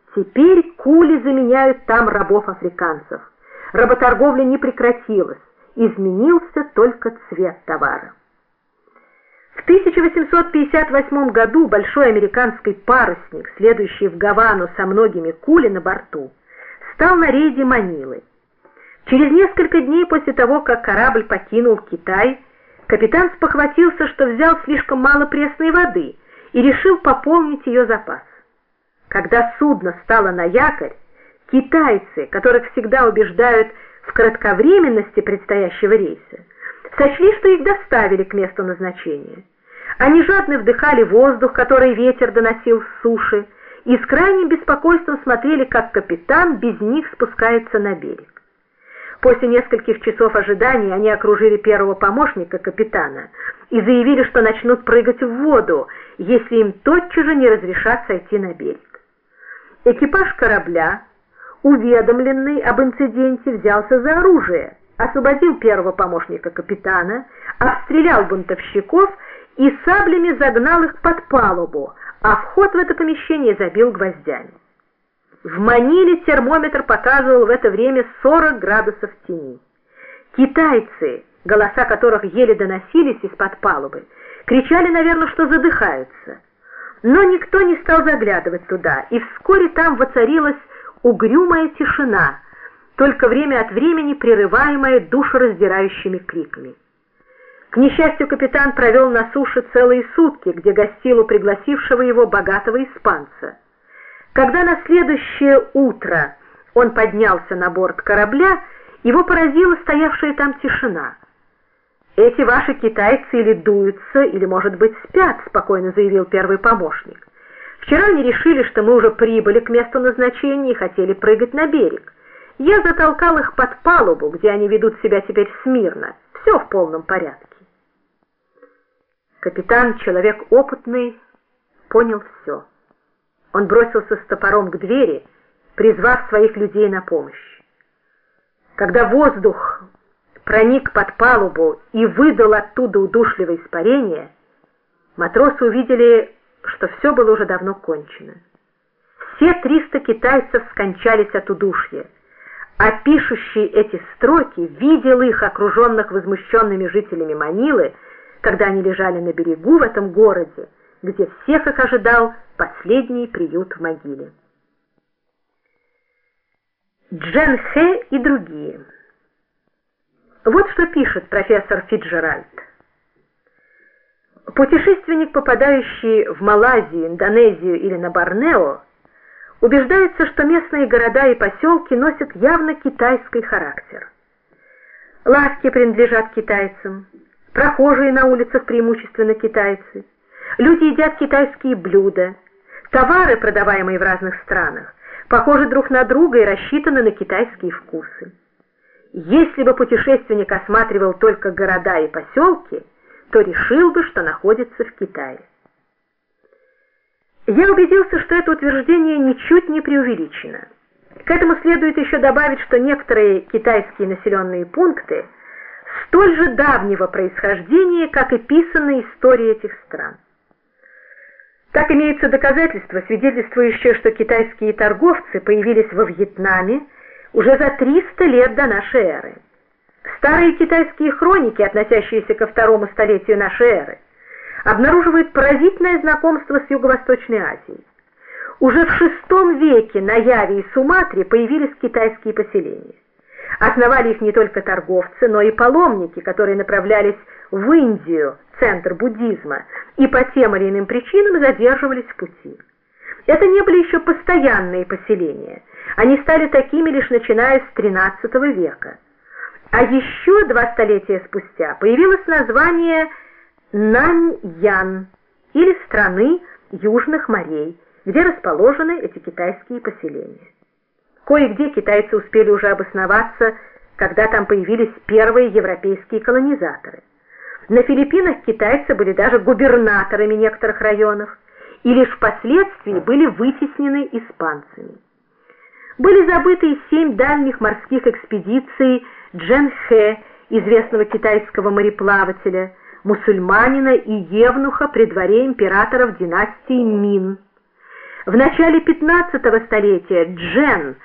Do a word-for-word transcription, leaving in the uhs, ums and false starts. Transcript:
Теперь кули заменяют там рабов-африканцев. Работорговля не прекратилась, изменился только цвет товара. В тысяча восемьсот пятьдесят восьмом году большой американский парусник, следующий в Гавану со многими кули на борту, стал на рейде Манилы. Через несколько дней после того, как корабль покинул Китай, капитан спохватился, что взял слишком мало пресной воды и решил пополнить ее запас. Когда судно стало на якорь, китайцы, которых всегда убеждают в кратковременности предстоящего рейса, сочли, что их доставили к месту назначения. Они жадно вдыхали воздух, который ветер доносил с суши, и с крайним беспокойством смотрели, как капитан без них спускается на берег. После нескольких часов ожидания они окружили первого помощника капитана и заявили, что начнут прыгать в воду, если им тотчас же не разрешат сойти на берег. Экипаж корабля, уведомленный об инциденте, взялся за оружие, освободил первого помощника капитана, обстрелял бунтовщиков и саблями загнал их под палубу, а вход в это помещение забил гвоздями. В Маниле термометр показывал в это время сорок градусов тени. Китайцы, голоса которых еле доносились из-под палубы, кричали, наверное, что задыхаются. Но никто не стал заглядывать туда, и вскоре там воцарилась угрюмая тишина, только время от времени прерываемая душераздирающими криками. К несчастью, капитан провел на суше целые сутки, где гостил у пригласившего его богатого испанца. Когда на следующее утро он поднялся на борт корабля, его поразила стоявшая там тишина. «Эти ваши китайцы или дуются, или, может быть, спят», — спокойно заявил первый помощник. «Вчера они решили, что мы уже прибыли к месту назначения и хотели прыгать на берег. Я затолкал их под палубу, где они ведут себя теперь смирно. Все в полном порядке». Капитан, человек опытный, понял все. Он бросился с топором к двери, призвав своих людей на помощь. Когда воздух проник под палубу и выдал оттуда удушливое испарение, матросы увидели, что все было уже давно кончено. Все триста китайцев скончались от удушья, а пишущий эти строки видел их, окруженных возмущенными жителями Манилы, когда они лежали на берегу в этом городе, где всех их ожидал последний приют в могиле. Джен Хэ и другие. Вот что пишет профессор Фицджеральд. Путешественник, попадающий в Малайзию, Индонезию или на Борнео, убеждается, что местные города и поселки носят явно китайский характер. Лавки принадлежат китайцам, прохожие на улицах преимущественно китайцы, люди едят китайские блюда, товары, продаваемые в разных странах, похожи друг на друга и рассчитаны на китайские вкусы. Если бы путешественник осматривал только города и поселки, то решил бы, что находится в Китае. Я убедился, что это утверждение ничуть не преувеличено. К этому следует еще добавить, что некоторые китайские населенные пункты столь же давнего происхождения, как и писанные истории этих стран. Так имеются доказательства, свидетельствующие, что китайские торговцы появились во Вьетнаме уже за триста лет до нашей эры. Старые китайские хроники, относящиеся ко второму столетию нашей эры, обнаруживают поразительное знакомство с Юго-Восточной Азией. Уже в шестом веке на Яве и Суматре появились китайские поселения. Основали их не только торговцы, но и паломники, которые направлялись в Индию, центр буддизма, и по тем или иным причинам задерживались в пути. Это не были еще постоянные поселения. Они стали такими лишь начиная с тринадцатого века. А еще два столетия спустя появилось название Наньян, или страны Южных морей, где расположены эти китайские поселения. Кое-где китайцы успели уже обосноваться, когда там появились первые европейские колонизаторы. На Филиппинах китайцы были даже губернаторами некоторых районов, и лишь впоследствии были вытеснены испанцами. Были забыты и семь дальних морских экспедиций Джен Хэ, известного китайского мореплавателя, мусульманина и евнуха при дворе императоров династии Мин. В начале пятнадцатого столетия Джен